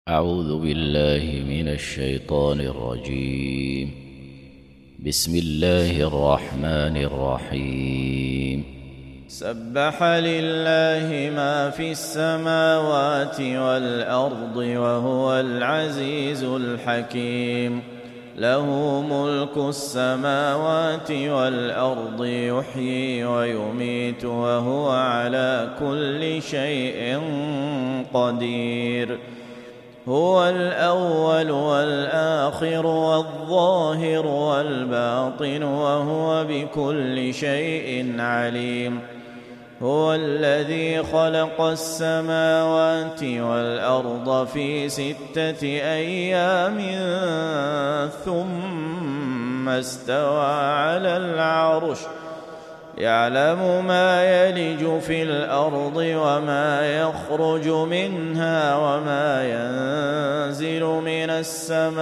أعوذ بالله من الشيطان الرجيم. بسم الله الرحمن الرحيم. سبح لله ما في السماوات والأرض وهو العزيز الحكيم. له ملك السماوات والأرض يحيي ويميت وهو على كل شيء قدير. هو الأول والآخر والظاهر والباطن وهو بكل شيء عليم. هو الذي خلق السماوات والأرض في 6 أيام ثم استوى على العرش يعلم ما يلج في الأرض وما يخرج منها وما ينزل من السماء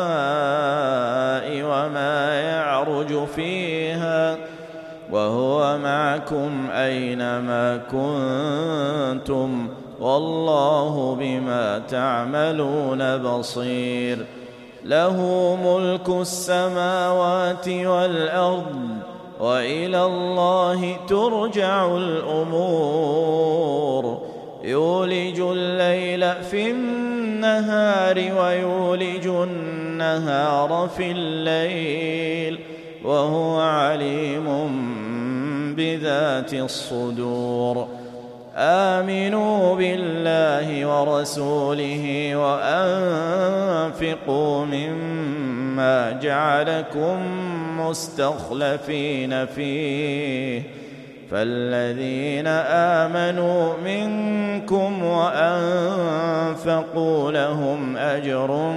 وما يعرج فيها وهو معكم أينما كنتم والله بما تعملون بصير. له ملك السماوات والأرض وإلى الله ترجع الأمور. يولج الليل في النهار ويولج النهار في الليل وهو عليم بذات الصدور. آمنوا بالله ورسوله وأنفقوا مما جعلكم مستخلفين فيه فالذين آمنوا منكم وأنفقوا لهم أجر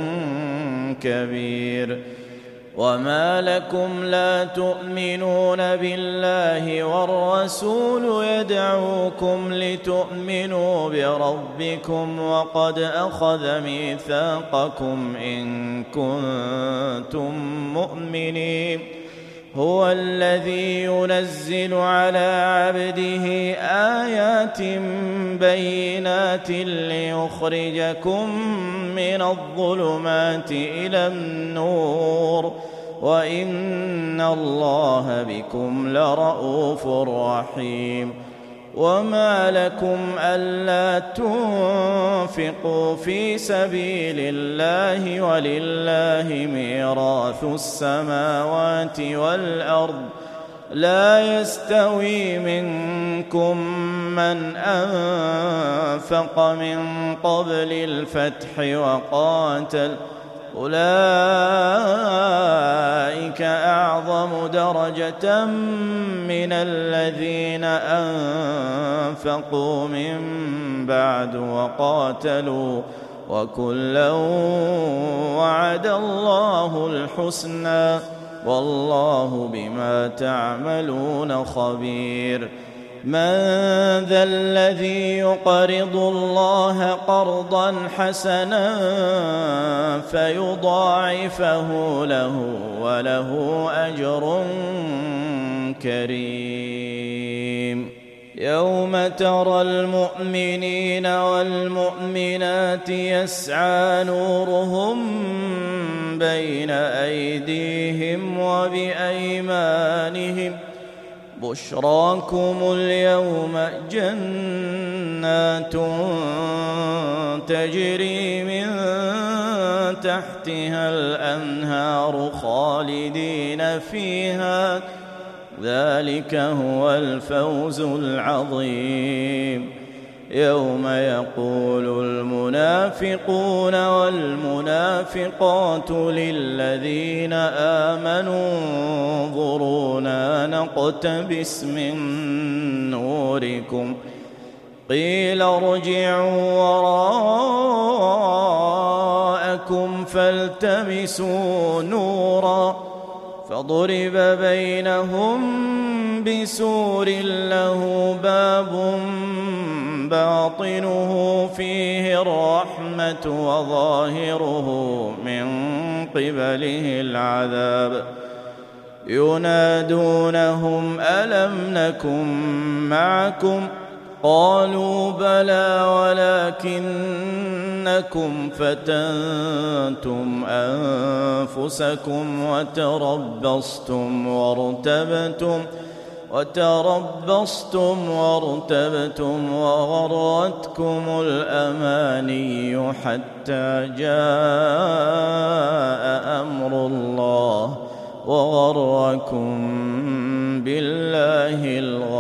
كبير. وما لكم لا تؤمنون بالله والرسول يدعوكم لتؤمنوا بربكم وقد أخذ ميثاقكم إن كنتم مؤمنين. هو الذي ينزل على عبده آيات بينات ليخرجكم من الظلمات إلى النور وإن الله بكم لرءوف رحيم. وما لكم ألا تنفقوا في سبيل الله ولله ميراث السماوات والأرض لا يستوي منكم من أنفق من قبل الفتح وقاتل أولئك أعظم درجة من الذين أنفقوا من بعد وقاتلوا وكلا وعد الله الحسنى والله بما تعملون خبير. من ذا الذي يقرض الله قرضا حسنا فيضاعفه له وله أجر كريم. يوم ترى المؤمنين والمؤمنات يسعى نورهم بين أيديهم وبأيمانهم بشراكم اليوم جنات تجري من تحتها الأنهار خالدين فيها ذلك هو الفوز العظيم. يوم يقول المنافقون والمنافقات للذين آمنوا انظرونا نقتبس من نوركم قيل ارجعوا وراءكم فالتمسوا نورا فضرب بينهم بسور له باب باطنه فيه الرحمة وظاهره من قبله العذاب. ينادونهم ألم نكن معكم قالوا بلى ولكنكم فتنتم أنفسكم وتربصتم وارتبتم وغرتكم الأماني حتى جاء أمر الله وغركم بالله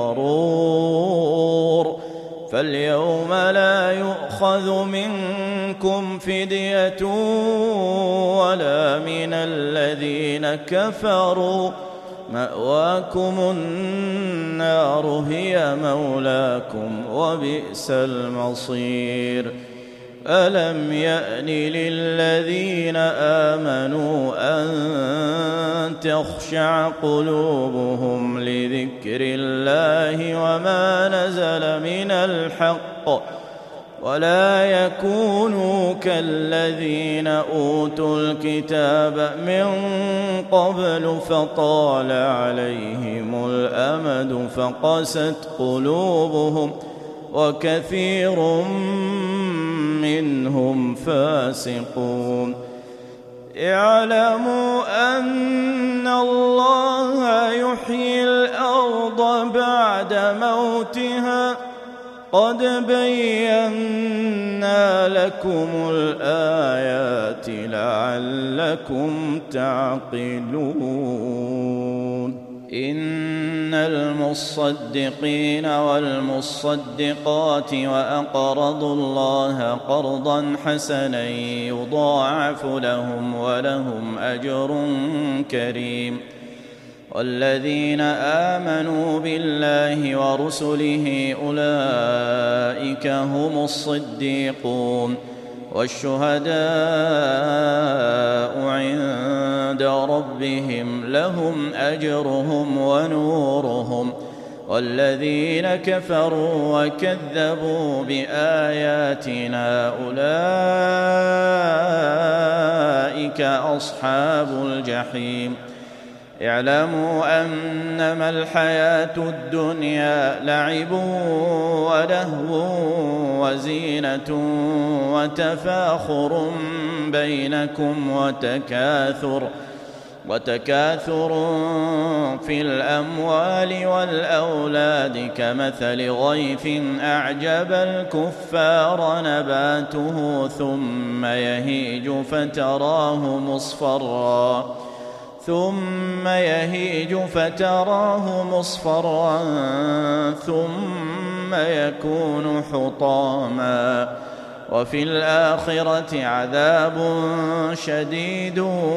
الغرور. فاليوم لا يؤخذ منكم فدية ولا من الذين كفروا، مأواكم النار هي مولاكم وبئس المصير. ألم يأن للذين آمنوا أن تخشع قلوبهم لذكر الله وما نزل من الحق ولا يكونوا كالذين أوتوا الكتاب من قبل فطال عليهم الأمد فقست قلوبهم وكثير منهم فاسقون. اعلموا أن الله يحيي الأرض بعد موتها قد بينا لكم الآيات لعلكم تعقلون. إن المصدقين والمصدقات وأقرضوا الله قرضا حسنا يضاعف لهم ولهم أجر كريم. والذين آمنوا بالله ورسله أولئك هم الصديقون والشهداء عند ربهم لهم أجرهم ونورهم. والذين كفروا وكذبوا بآياتنا أولئك أصحاب الجحيم. اعلموا أنما الحياة الدنيا لعب ولهو وزينة وتفاخر بينكم وتكاثر في الأموال والأولاد كمثل غيث أعجب الكفار نباته ثم يهيج فتراه مصفرا ثم يكون حطاما. وفي الآخرة عذاب شديد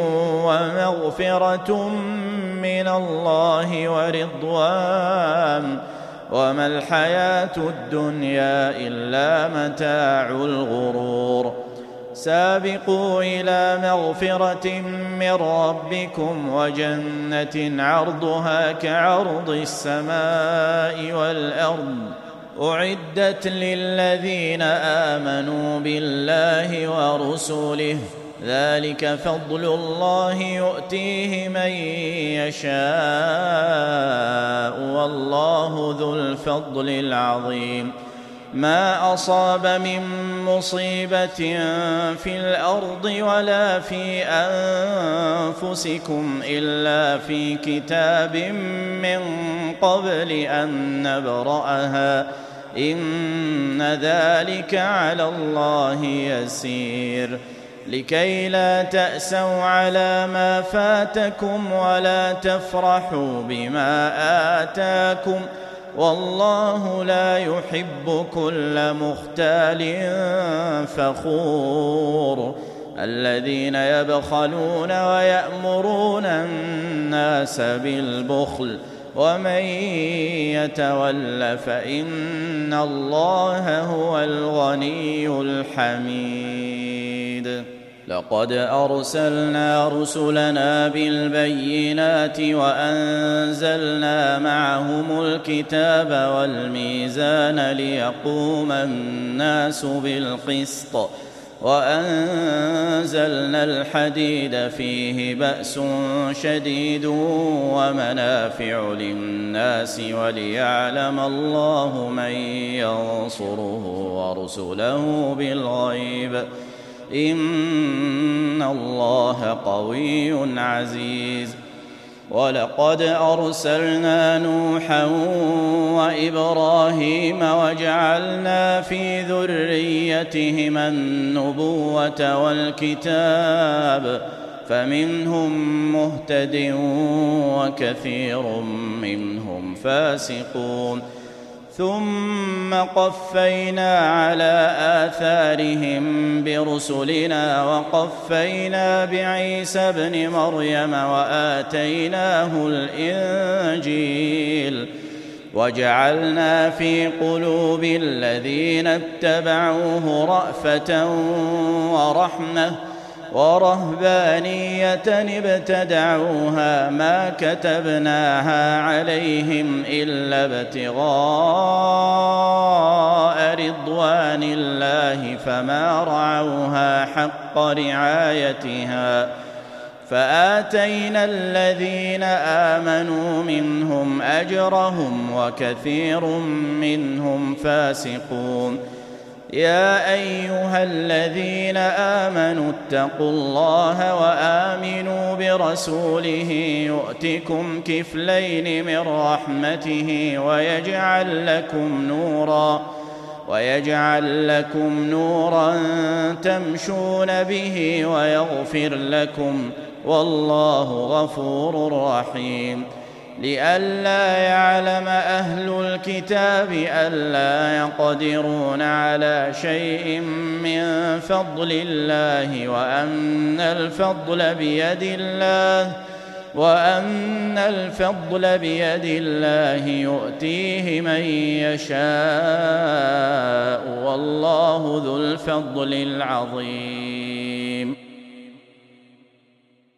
ومغفرة من الله ورضوان وما الحياة الدنيا إلا متاع الغرور. سابقوا إلى مغفرة من ربكم وجنة عرضها كعرض السماء والأرض أعدت للذين آمنوا بالله ورسله ذلك فضل الله يؤتيه من يشاء والله ذو الفضل العظيم. ما أصاب من مصيبة في الأرض ولا في أنفسكم إلا في كتاب من قبل أن نبرأها إن ذلك على الله يسير. لكي لا تأسوا على ما فاتكم ولا تفرحوا بما آتاكم والله لا يحب كل مختال فخور. الذين يبخلون ويأمرون الناس بالبخل ومن يتول فإن الله هو الغني الحميد. لقد أرسلنا رسلنا بالبينات وأنزلنا معهم الكتاب والميزان ليقوم الناس بالقسط وأنزلنا الحديد فيه بأس شديد ومنافع للناس وليعلم الله من ينصره ورسله بالغيب إن الله قوي عزيز ولقد أرسلنا نوحا وإبراهيم وجعلنا في ذريتهما النبوة والكتاب فمنهم مهتد وكثير منهم فاسقون ثم قفينا على آثارهم برسلنا وقفينا بعيسى ابن مريم وآتيناه الإنجيل وجعلنا في قلوب الذين اتبعوه رأفة ورحمة ورهبانية ابتدعوها ما كتبناها عليهم إلا ابتغاء رضوان الله فما رعوها حق رعايتها فآتينا الذين آمنوا منهم أجرهم وكثير منهم فاسقون يا أيها الذين آمنوا اتقوا الله وآمنوا برسوله يؤتكم كفلين من رحمته ويجعل لكم نورا تمشون به ويغفر لكم والله غفور رحيم لئلا يعلم أهل الكتاب ألا يقدرون على شيء من فضل الله وأن الفضل بيد الله يؤتيه من يشاء والله ذو الفضل العظيم